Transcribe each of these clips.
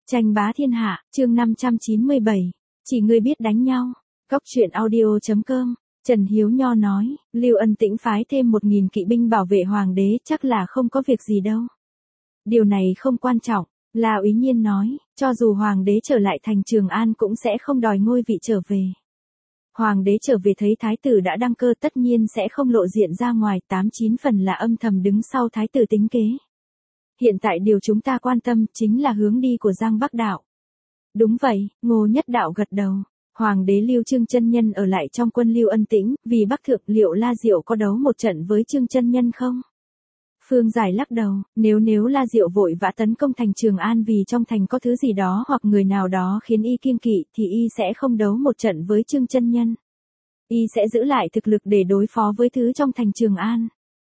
Tranh bá thiên hạ, chương 597. Chỉ ngươi biết đánh nhau. Góc truyện audio.com. Trần Hiếu Nho nói, Lưu Ân Tĩnh phái thêm 1.000 kỵ binh bảo vệ hoàng đế chắc là không có việc gì đâu. Điều này không quan trọng, La Úy Nhiên nói, cho dù hoàng đế trở lại thành Trường An cũng sẽ không đòi ngôi vị trở về. Hoàng đế trở về thấy thái tử đã đăng cơ tất nhiên sẽ không lộ diện ra ngoài, 8-9 phần là âm thầm đứng sau thái tử tính kế. Hiện tại điều chúng ta quan tâm chính là hướng đi của Giang Bắc Đạo. Đúng vậy, Ngô Nhất Đạo gật đầu. Hoàng đế Lưu Trương Chân Nhân ở lại trong quân Lưu Ân Tĩnh, vì Bắc Thượng liệu La Diệu có đấu một trận với Trương Chân Nhân không? Phương Giải lắc đầu, nếu La Diệu vội vã tấn công thành Trường An vì trong thành có thứ gì đó hoặc người nào đó khiến y kiêng kỵ thì y sẽ không đấu một trận với Trương Chân Nhân. Y sẽ giữ lại thực lực để đối phó với thứ trong thành Trường An.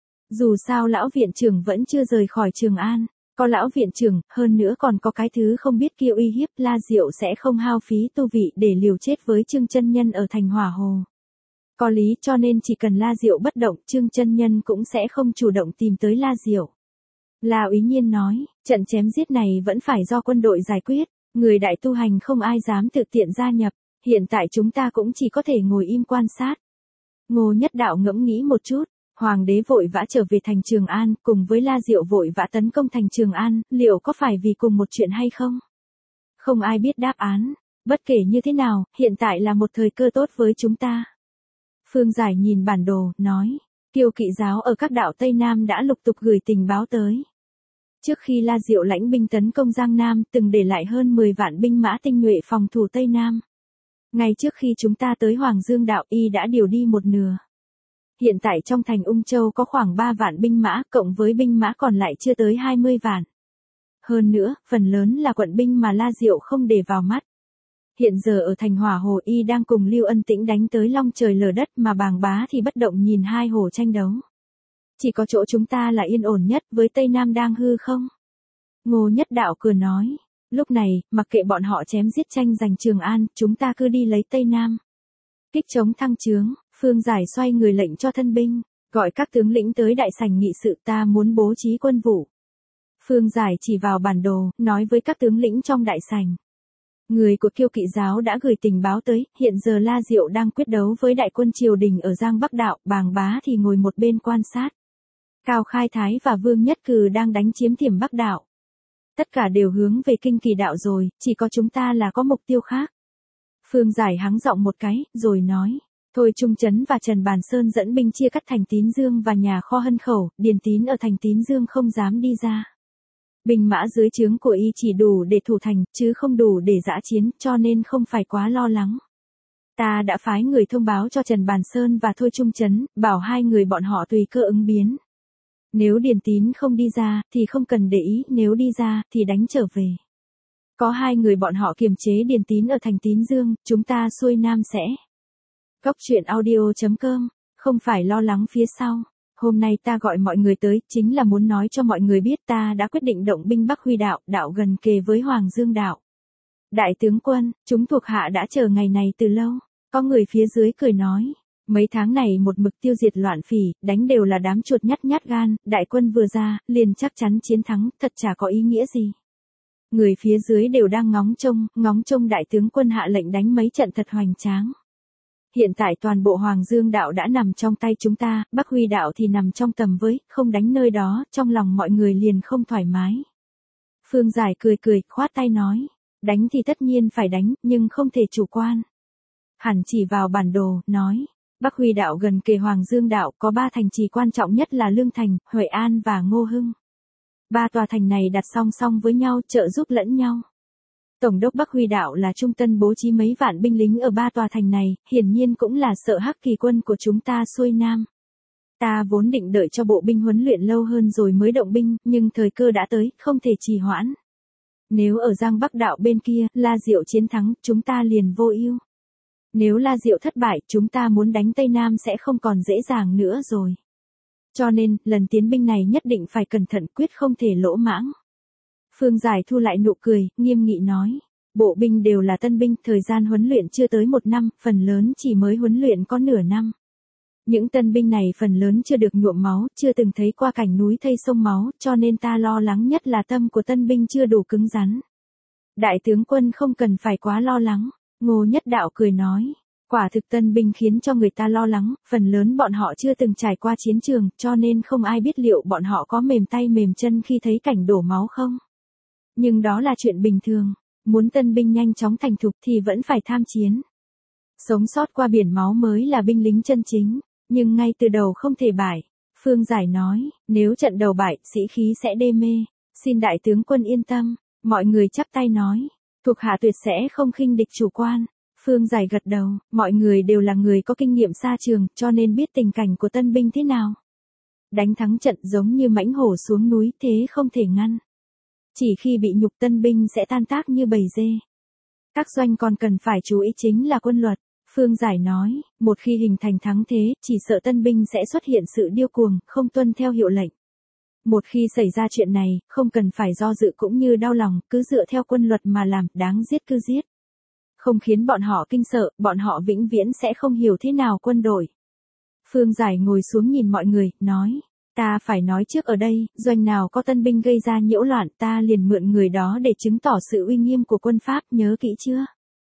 Dù sao lão viện trưởng vẫn chưa rời khỏi Trường An, có lão viện trưởng, hơn nữa còn có cái thứ không biết kia uy hiếp, La Diệu sẽ không hao phí tu vị để liều chết với Trương Chân Nhân ở thành Hỏa Hồ. Có lý, cho nên chỉ cần La Diệu bất động, Trương Chân Nhân cũng sẽ không chủ động tìm tới La Diệu. La Úy Nhiên nói, trận chém giết này vẫn phải do quân đội giải quyết, người đại tu hành không ai dám tự tiện gia nhập, hiện tại chúng ta cũng chỉ có thể ngồi im quan sát. Ngô Nhất Đạo ngẫm nghĩ một chút. Hoàng đế vội vã trở về thành Trường An, cùng với La Diệu vội vã tấn công thành Trường An, liệu có phải vì cùng một chuyện hay không? Không ai biết đáp án, bất kể như thế nào, hiện tại là một thời cơ tốt với chúng ta. Phương Giải nhìn bản đồ, nói, Kiêu Kỵ giáo ở các đảo Tây Nam đã lục tục gửi tình báo tới. Trước khi La Diệu lãnh binh tấn công Giang Nam, từng để lại hơn 10 vạn binh mã tinh nhuệ phòng thủ Tây Nam. Ngay trước khi chúng ta tới Hoàng Dương đạo, y đã điều đi một nửa. Hiện tại trong thành Ung Châu có khoảng 3 vạn binh mã, cộng với binh mã còn lại chưa tới 20 vạn. Hơn nữa, phần lớn là quận binh mà La Diệu không để vào mắt. Hiện giờ ở thành Hỏa Hồ y đang cùng Lưu Ân Tĩnh đánh tới long trời lở đất mà Bàng Bá thì bất động nhìn hai hồ tranh đấu. Chỉ có chỗ chúng ta là yên ổn nhất, với Tây Nam đang hư không? Ngô Nhất Đạo cười nói, lúc này, mặc kệ bọn họ chém giết tranh giành Trường An, chúng ta cứ đi lấy Tây Nam. Kích chống thăng trướng. Phương Giải xoay người lệnh cho thân binh, gọi các tướng lĩnh tới đại sảnh nghị sự, ta muốn bố trí quân vụ. Phương Giải chỉ vào bản đồ, nói với các tướng lĩnh trong đại sảnh. Người của Kiêu Kỵ giáo đã gửi tình báo tới, hiện giờ La Diệu đang quyết đấu với đại quân triều đình ở Giang Bắc Đạo, Bàng Bá thì ngồi một bên quan sát. Cao Khai Thái và Vương Nhất Cừ đang đánh chiếm Thiểm Bắc Đạo. Tất cả đều hướng về Kinh Kỳ Đạo rồi, chỉ có chúng ta là có mục tiêu khác. Phương Giải hắng giọng một cái, rồi nói. Thôi Trung Chấn và Trần Bàn Sơn dẫn binh chia cắt thành Tín Dương và nhà kho Hân Khẩu, Điền Tín ở thành Tín Dương không dám đi ra. Binh mã dưới trướng của y chỉ đủ để thủ thành, chứ không đủ để dã chiến, cho nên không phải quá lo lắng. Ta đã phái người thông báo cho Trần Bàn Sơn và Thôi Trung Chấn, bảo hai người bọn họ tùy cơ ứng biến. Nếu Điền Tín không đi ra, thì không cần để ý, nếu đi ra, thì đánh trở về. Có hai người bọn họ kiềm chế Điền Tín ở thành Tín Dương, chúng ta xuôi nam sẽ. Góc truyện audio.com, không phải lo lắng phía sau. Hôm nay ta gọi mọi người tới, chính là muốn nói cho mọi người biết ta đã quyết định động binh Bắc Huy đạo, đạo gần kề với Hoàng Dương đạo. Đại tướng quân, chúng thuộc hạ đã chờ ngày này từ lâu. Có người phía dưới cười nói, mấy tháng này một mực tiêu diệt loạn phỉ, đánh đều là đám chuột nhát gan, đại quân vừa ra, liền chắc chắn chiến thắng, thật chả có ý nghĩa gì. Người phía dưới đều đang ngóng trông đại tướng quân hạ lệnh đánh mấy trận thật hoành tráng. Hiện tại toàn bộ Hoàng Dương đạo đã nằm trong tay chúng ta, Bắc Huy đạo thì nằm trong tầm với, không đánh nơi đó, trong lòng mọi người liền không thoải mái. Phương Giải cười, khoát tay nói, đánh thì tất nhiên phải đánh, nhưng không thể chủ quan. Hẳn chỉ vào bản đồ, nói, Bắc Huy đạo gần kề Hoàng Dương đạo, có 3 thành trì quan trọng nhất là Lương Thành, Huệ An và Ngô Hưng. 3 tòa thành này đặt song song với nhau, trợ giúp lẫn nhau. Tổng đốc Bắc Huy đạo là Trung Tân bố trí mấy vạn binh lính ở 3 tòa thành này, hiển nhiên cũng là sợ Hắc Kỳ quân của chúng ta xuôi nam. Ta vốn định đợi cho bộ binh huấn luyện lâu hơn rồi mới động binh, nhưng thời cơ đã tới, không thể trì hoãn. Nếu ở Giang Bắc đạo bên kia, La Diệu chiến thắng, chúng ta liền vô ưu. Nếu La Diệu thất bại, chúng ta muốn đánh Tây Nam sẽ không còn dễ dàng nữa rồi. Cho nên, lần tiến binh này nhất định phải cẩn thận, quyết không thể lỗ mãng. Phương Giải thu lại nụ cười, nghiêm nghị nói, bộ binh đều là tân binh, thời gian huấn luyện chưa tới 1 năm, phần lớn chỉ mới huấn luyện có nửa năm. Những tân binh này phần lớn chưa được nhuộm máu, chưa từng thấy qua cảnh núi thây sông máu, cho nên ta lo lắng nhất là tâm của tân binh chưa đủ cứng rắn. Đại tướng quân không cần phải quá lo lắng. Ngô Nhất Đạo cười nói. Quả thực tân binh khiến cho người ta lo lắng, phần lớn bọn họ chưa từng trải qua chiến trường, cho nên không ai biết liệu bọn họ có mềm tay mềm chân khi thấy cảnh đổ máu không. Nhưng đó là chuyện bình thường, muốn tân binh nhanh chóng thành thục thì vẫn phải tham chiến. Sống sót qua biển máu mới là binh lính chân chính, nhưng ngay từ đầu không thể bại. Phương Giải nói, nếu trận đầu bại, sĩ khí sẽ đê mê, xin đại tướng quân yên tâm. Mọi người chắp tay nói, thuộc hạ tuyệt sẽ không khinh địch chủ quan. Phương Giải gật đầu, mọi người đều là người có kinh nghiệm xa trường, cho nên biết tình cảnh của tân binh thế nào. Đánh thắng trận giống như mãnh hổ xuống núi, thế không thể ngăn. Chỉ khi bị nhục tân binh sẽ tan tác như bầy dê. Các doanh còn cần phải chú ý chính là quân luật. Phương Giải nói, một khi hình thành thắng thế, chỉ sợ tân binh sẽ xuất hiện sự điêu cuồng, không tuân theo hiệu lệnh. Một khi xảy ra chuyện này, không cần phải do dự cũng như đau lòng, cứ dựa theo quân luật mà làm, đáng giết cứ giết. Không khiến bọn họ kinh sợ, bọn họ vĩnh viễn sẽ không hiểu thế nào quân đội. Phương Giải ngồi xuống nhìn mọi người, nói, ta phải nói trước ở đây, doanh nào có tân binh gây ra nhiễu loạn, ta liền mượn người đó để chứng tỏ sự uy nghiêm của quân Pháp, nhớ kỹ chưa?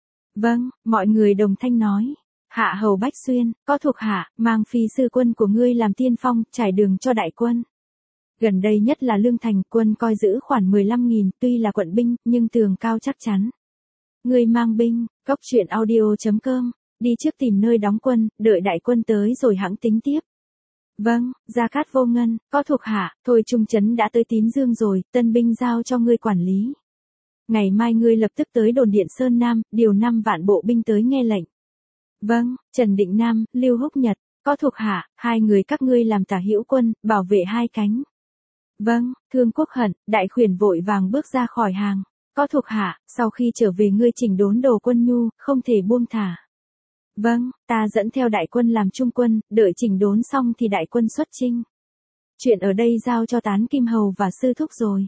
Vâng, mọi người đồng thanh nói. Hạ hầu Bách Xuyên, có thuộc hạ, mang phi sư quân của ngươi làm tiên phong, trải đường cho đại quân. Gần đây nhất là Lương Thành, quân coi giữ khoảng 15.000, tuy là quận binh, nhưng tường cao chắc chắn. Ngươi mang binh, góc truyện audio.com, đi trước tìm nơi đóng quân, đợi đại quân tới rồi hẵng tính tiếp. Vâng, Gia Cát Vô Ngân, có thuộc hạ, thôi Trung Trấn đã tới Tín Dương rồi, tân binh giao cho ngươi quản lý. Ngày mai ngươi lập tức tới đồn điện Sơn Nam, điều 5 vạn bộ binh tới nghe lệnh. Vâng, Trần Định Nam, Lưu Húc Nhật, có thuộc hạ, 2 người các ngươi làm tả hữu quân, bảo vệ 2 cánh. Vâng, Thương Quốc Hận, đại khuyển vội vàng bước ra khỏi hàng. Có thuộc hạ, sau khi trở về ngươi chỉnh đốn đồ quân nhu, không thể buông thả. Vâng, ta dẫn theo đại quân làm trung quân, đợi chỉnh đốn xong thì đại quân xuất chinh. Chuyện ở đây giao cho Tán Kim Hầu và Sư Thúc rồi.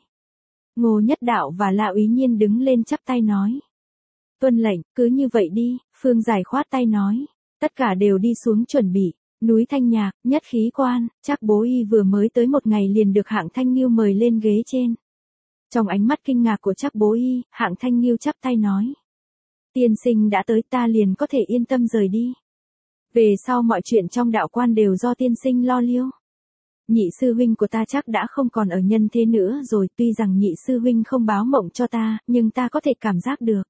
Ngô Nhất Đạo và La Úy Nhiên đứng lên chắp tay nói. Tuân lệnh, cứ như vậy đi, Phương Giải khoát tay nói. Tất cả đều đi xuống chuẩn bị. Núi Thanh Nhạc, Nhất Khí Quan, Trác Bố Y vừa mới tới một ngày liền được Hạng Thanh Nghiêu mời lên ghế trên. Trong ánh mắt kinh ngạc của Trác Bố Y, Hạng Thanh Nghiêu chắp tay nói. Tiên sinh đã tới, ta liền có thể yên tâm rời đi. Về sau mọi chuyện trong đạo quan đều do tiên sinh lo liêu. Nhị sư huynh của ta chắc đã không còn ở nhân thế nữa rồi, tuy rằng nhị sư huynh không báo mộng cho ta, nhưng ta có thể cảm giác được.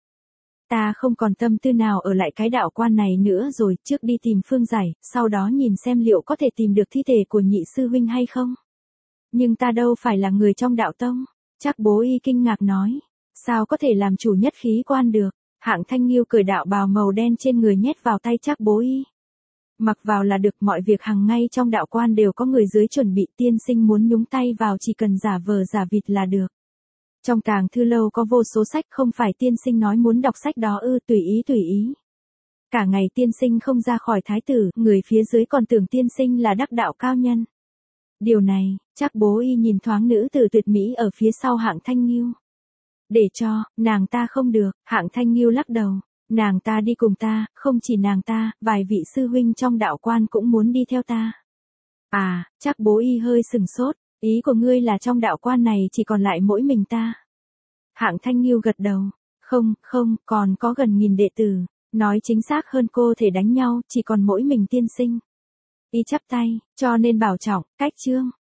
Ta không còn tâm tư nào ở lại cái đạo quan này nữa rồi, trước đi tìm Phương Giải, sau đó nhìn xem liệu có thể tìm được thi thể của nhị sư huynh hay không. Nhưng ta đâu phải là người trong đạo tông. Trác Bố Y kinh ngạc nói. Sao có thể làm chủ Nhất Khí Quan được? Hạng Thanh Nghiêu cởi đạo bào màu đen trên người nhét vào tay Trác Bố Y. Mặc vào là được, mọi việc hàng ngay trong đạo quan đều có người dưới chuẩn bị, tiên sinh muốn nhúng tay vào chỉ cần giả vờ giả vịt là được. Trong tàng thư lâu có vô số sách, không phải tiên sinh nói muốn đọc sách đó ư, tùy ý tùy ý. Cả ngày tiên sinh không ra khỏi thái tử, người phía dưới còn tưởng tiên sinh là đắc đạo cao nhân. Điều này, Trác Bố Y nhìn thoáng nữ tử tuyệt mỹ ở phía sau Hạng Thanh Nghiêu. Để cho, nàng ta không được, Hạng Thanh Nghiêu lắc đầu. Nàng ta đi cùng ta, không chỉ nàng ta, vài vị sư huynh trong đạo quan cũng muốn đi theo ta. À, Trác Bố Y hơi sừng sốt, ý của ngươi là trong đạo quan này chỉ còn lại mỗi mình ta. Hạng Thanh Nghiêu gật đầu, không, còn có gần 1000 đệ tử, nói chính xác hơn cô thể đánh nhau, chỉ còn mỗi mình tiên sinh. Y chắp tay, cho nên bảo trọng, cách chương.